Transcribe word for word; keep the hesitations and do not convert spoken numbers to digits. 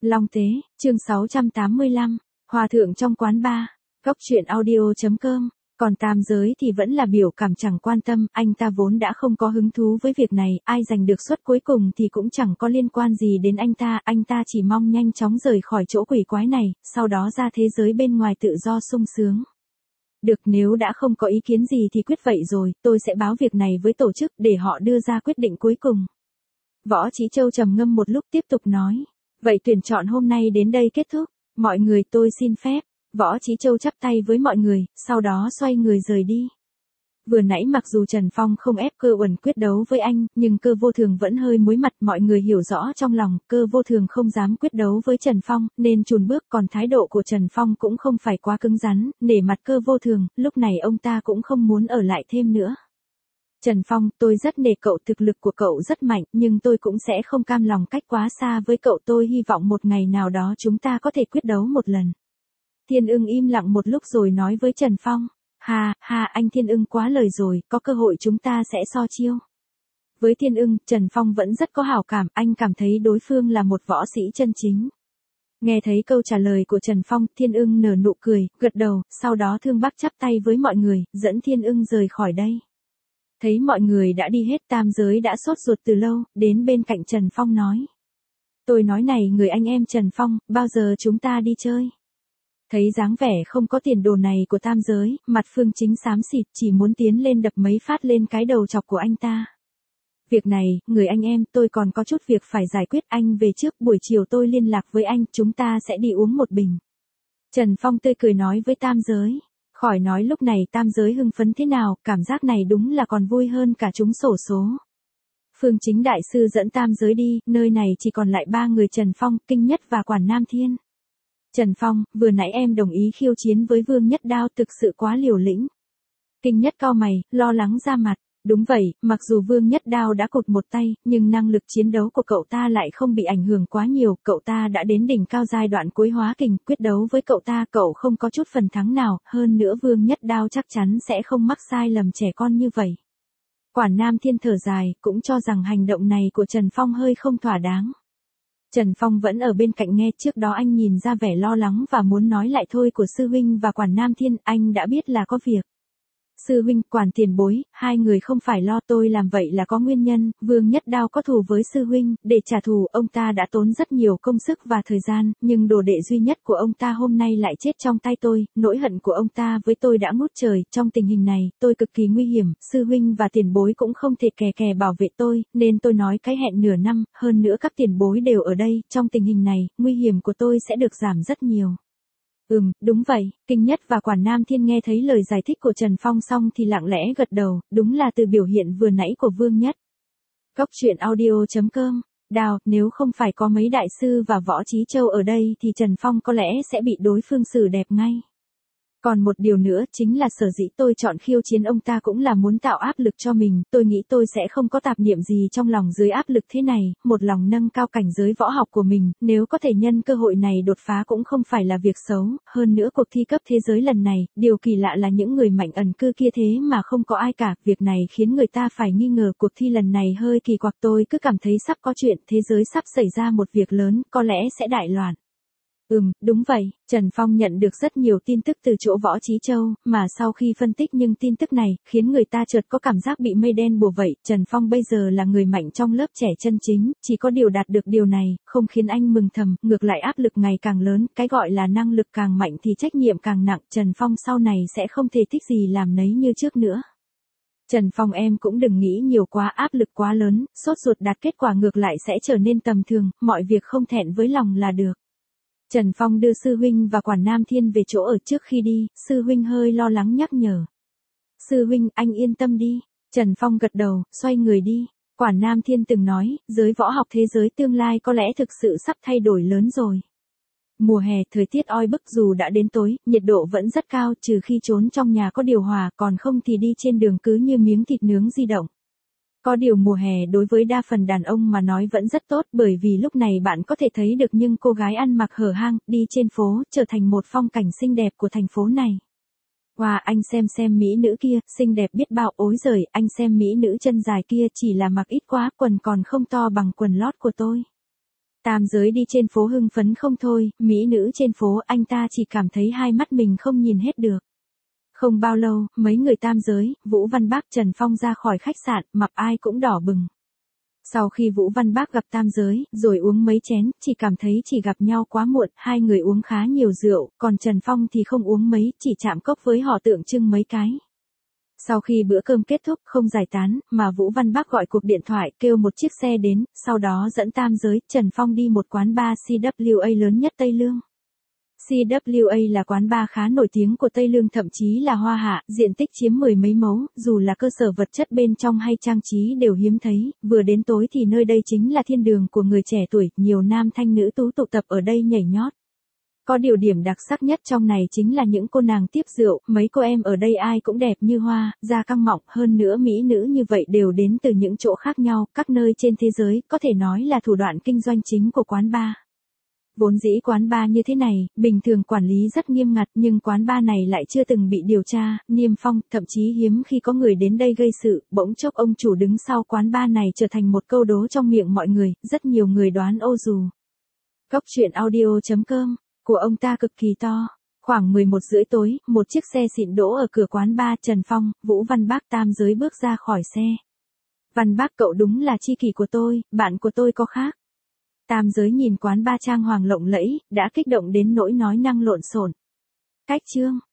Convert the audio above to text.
Long Tế, chương sáu trăm tám mươi lăm, Hòa thượng trong quán bar, góc truyện audio chấm com. Còn tam giới thì vẫn là biểu cảm chẳng quan tâm, anh ta vốn đã không có hứng thú với việc này, ai giành được suất cuối cùng thì cũng chẳng có liên quan gì đến anh ta, anh ta chỉ mong nhanh chóng rời khỏi chỗ quỷ quái này, sau đó ra thế giới bên ngoài tự do sung sướng. Được, nếu đã không có ý kiến gì thì quyết vậy rồi, tôi sẽ báo việc này với tổ chức để họ đưa ra quyết định cuối cùng. Võ Chí Châu trầm ngâm một lúc tiếp tục nói, vậy tuyển chọn hôm nay đến đây kết thúc, mọi người tôi xin phép. Võ Chí Châu chắp tay với mọi người, sau đó xoay người rời đi. Vừa nãy mặc dù Trần Phong không ép Cơ Uẩn quyết đấu với anh, nhưng Cơ Vô Thường vẫn hơi muối mặt, mọi người hiểu rõ trong lòng, Cơ Vô Thường không dám quyết đấu với Trần Phong, nên chùn bước, còn thái độ của Trần Phong cũng không phải quá cứng rắn, nể mặt Cơ Vô Thường, lúc này ông ta cũng không muốn ở lại thêm nữa. Trần Phong, tôi rất nể cậu, thực lực của cậu rất mạnh, nhưng tôi cũng sẽ không cam lòng cách quá xa với cậu, tôi hy vọng một ngày nào đó chúng ta có thể quyết đấu một lần. Thiên Ưng im lặng một lúc rồi nói với Trần Phong, ha, ha, anh Thiên Ưng quá lời rồi, có cơ hội chúng ta sẽ so chiêu. Với Thiên Ưng, Trần Phong vẫn rất có hảo cảm, anh cảm thấy đối phương là một võ sĩ chân chính. Nghe thấy câu trả lời của Trần Phong, Thiên Ưng nở nụ cười, gật đầu, sau đó Thương Bắc chắp tay với mọi người, dẫn Thiên Ưng rời khỏi đây. Thấy mọi người đã đi hết, tam giới đã sốt ruột từ lâu, đến bên cạnh Trần Phong nói. Tôi nói này người anh em Trần Phong, bao giờ chúng ta đi chơi? Thấy dáng vẻ không có tiền đồ này của tam giới, mặt Phương Chính xám xịt, chỉ muốn tiến lên đập mấy phát lên cái đầu chọc của anh ta. Việc này, người anh em, tôi còn có chút việc phải giải quyết, anh về trước, buổi chiều tôi liên lạc với anh, chúng ta sẽ đi uống một bình. Trần Phong tươi cười nói với tam giới. Khỏi nói lúc này tam giới hưng phấn thế nào, cảm giác này đúng là còn vui hơn cả trúng xổ số. Phương Chính đại sư dẫn tam giới đi, nơi này chỉ còn lại ba người Trần Phong, Kinh Nhất và Quản Nam Thiên. Trần Phong, vừa nãy em đồng ý khiêu chiến với Vương Nhất Đao, thực sự quá liều lĩnh. Kinh Nhất cau mày, lo lắng ra mặt. Đúng vậy, mặc dù Vương Nhất Đao đã cụt một tay, nhưng năng lực chiến đấu của cậu ta lại không bị ảnh hưởng quá nhiều, cậu ta đã đến đỉnh cao giai đoạn cuối hóa kình, quyết đấu với cậu ta cậu không có chút phần thắng nào, hơn nữa Vương Nhất Đao chắc chắn sẽ không mắc sai lầm trẻ con như vậy. Quản Nam Thiên thở dài, cũng cho rằng hành động này của Trần Phong hơi không thỏa đáng. Trần Phong vẫn ở bên cạnh nghe, trước đó anh nhìn ra vẻ lo lắng và muốn nói lại thôi của sư huynh và Quản Nam Thiên, anh đã biết là có việc. Sư huynh, Quản tiền bối, hai người không phải lo, tôi làm vậy là có nguyên nhân, Vương Nhất Đao có thù với sư huynh, để trả thù, ông ta đã tốn rất nhiều công sức và thời gian, nhưng đồ đệ duy nhất của ông ta hôm nay lại chết trong tay tôi, nỗi hận của ông ta với tôi đã ngút trời, trong tình hình này, tôi cực kỳ nguy hiểm, sư huynh và tiền bối cũng không thể kè kè bảo vệ tôi, nên tôi nói cái hẹn nửa năm, hơn nữa các tiền bối đều ở đây, trong tình hình này, nguy hiểm của tôi sẽ được giảm rất nhiều. Ừm, đúng vậy, Kinh Nhất và Quản Nam Thiên nghe thấy lời giải thích của Trần Phong xong thì lặng lẽ gật đầu, đúng là từ biểu hiện vừa nãy của Vương Nhất. Góc truyện audio chấm com, Đào, nếu không phải có mấy đại sư và Võ Chí Châu ở đây thì Trần Phong có lẽ sẽ bị đối phương xử đẹp ngay. Còn một điều nữa chính là sở dĩ tôi chọn khiêu chiến ông ta cũng là muốn tạo áp lực cho mình, tôi nghĩ tôi sẽ không có tạp niệm gì trong lòng dưới áp lực thế này, một lòng nâng cao cảnh giới võ học của mình, nếu có thể nhân cơ hội này đột phá cũng không phải là việc xấu, hơn nữa cuộc thi cấp thế giới lần này, điều kỳ lạ là những người mạnh ẩn cư kia thế mà không có ai cả, việc này khiến người ta phải nghi ngờ cuộc thi lần này hơi kỳ quặc, tôi cứ cảm thấy sắp có chuyện, thế giới sắp xảy ra một việc lớn, có lẽ sẽ đại loạn. Ừm, đúng vậy, Trần Phong nhận được rất nhiều tin tức từ chỗ Võ Chí Châu, mà sau khi phân tích những tin tức này, khiến người ta chợt có cảm giác bị mây đen bủa vây. Trần Phong bây giờ là người mạnh trong lớp trẻ chân chính, chỉ có điều đạt được điều này, không khiến anh mừng thầm, ngược lại áp lực ngày càng lớn, cái gọi là năng lực càng mạnh thì trách nhiệm càng nặng, Trần Phong sau này sẽ không thể thích gì làm nấy như trước nữa. Trần Phong em cũng đừng nghĩ nhiều quá, áp lực quá lớn, sốt ruột đạt kết quả ngược lại sẽ trở nên tầm thường, mọi việc không thẹn với lòng là được. Trần Phong đưa sư huynh và Quản Nam Thiên về chỗ ở, trước khi đi, sư huynh hơi lo lắng nhắc nhở. Sư huynh, anh yên tâm đi. Trần Phong gật đầu, xoay người đi. Quản Nam Thiên từng nói, giới võ học thế giới tương lai có lẽ thực sự sắp thay đổi lớn rồi. Mùa hè, thời tiết oi bức dù đã đến tối, nhiệt độ vẫn rất cao, trừ khi trốn trong nhà có điều hòa, còn không thì đi trên đường cứ như miếng thịt nướng di động. Có điều mùa hè đối với đa phần đàn ông mà nói vẫn rất tốt, bởi vì lúc này bạn có thể thấy được những cô gái ăn mặc hở hang, đi trên phố, trở thành một phong cảnh xinh đẹp của thành phố này. Wow, anh xem xem mỹ nữ kia, xinh đẹp biết bao, ối giời, anh xem mỹ nữ chân dài kia, chỉ là mặc ít quá, quần còn không to bằng quần lót của tôi. Tam giới đi trên phố hưng phấn không thôi, mỹ nữ trên phố anh ta chỉ cảm thấy hai mắt mình không nhìn hết được. Không bao lâu, mấy người tam giới, Vũ Văn Bác Trần Phong ra khỏi khách sạn, mặt ai cũng đỏ bừng. Sau khi Vũ Văn Bác gặp tam giới, rồi uống mấy chén, chỉ cảm thấy chỉ gặp nhau quá muộn, hai người uống khá nhiều rượu, còn Trần Phong thì không uống mấy, chỉ chạm cốc với họ tượng trưng mấy cái. Sau khi bữa cơm kết thúc không giải tán, mà Vũ Văn Bác gọi cuộc điện thoại kêu một chiếc xe đến, sau đó dẫn tam giới, Trần Phong đi một quán bar xê vê a lớn nhất Tây Lương. xê vê a là quán bar khá nổi tiếng của Tây Lương, thậm chí là hoa hạ, diện tích chiếm mười mấy mẫu, dù là cơ sở vật chất bên trong hay trang trí đều hiếm thấy, vừa đến tối thì nơi đây chính là thiên đường của người trẻ tuổi, nhiều nam thanh nữ tú tụ tập ở đây nhảy nhót. Có điều điểm đặc sắc nhất trong này chính là những cô nàng tiếp rượu, mấy cô em ở đây ai cũng đẹp như hoa, da căng mọng, hơn nữa mỹ nữ như vậy đều đến từ những chỗ khác nhau, các nơi trên thế giới, có thể nói là thủ đoạn kinh doanh chính của quán bar. Vốn dĩ quán bar như thế này, bình thường quản lý rất nghiêm ngặt nhưng quán bar này lại chưa từng bị điều tra, niêm phong, thậm chí hiếm khi có người đến đây gây sự, bỗng chốc ông chủ đứng sau quán bar này trở thành một câu đố trong miệng mọi người, rất nhiều người đoán ô dù. Cốc truyện audio chấm com của ông ta cực kỳ to. Khoảng mười một rưỡi tối, một chiếc xe xịn đỗ ở cửa quán bar, Trần Phong, Vũ Văn Bác tam giới bước ra khỏi xe. Văn Bác cậu đúng là tri kỷ của tôi, bạn của tôi có khác. Tam giới nhìn quán bar trang hoàng lộng lẫy, đã kích động đến nỗi nói năng lộn xộn. Cách chương.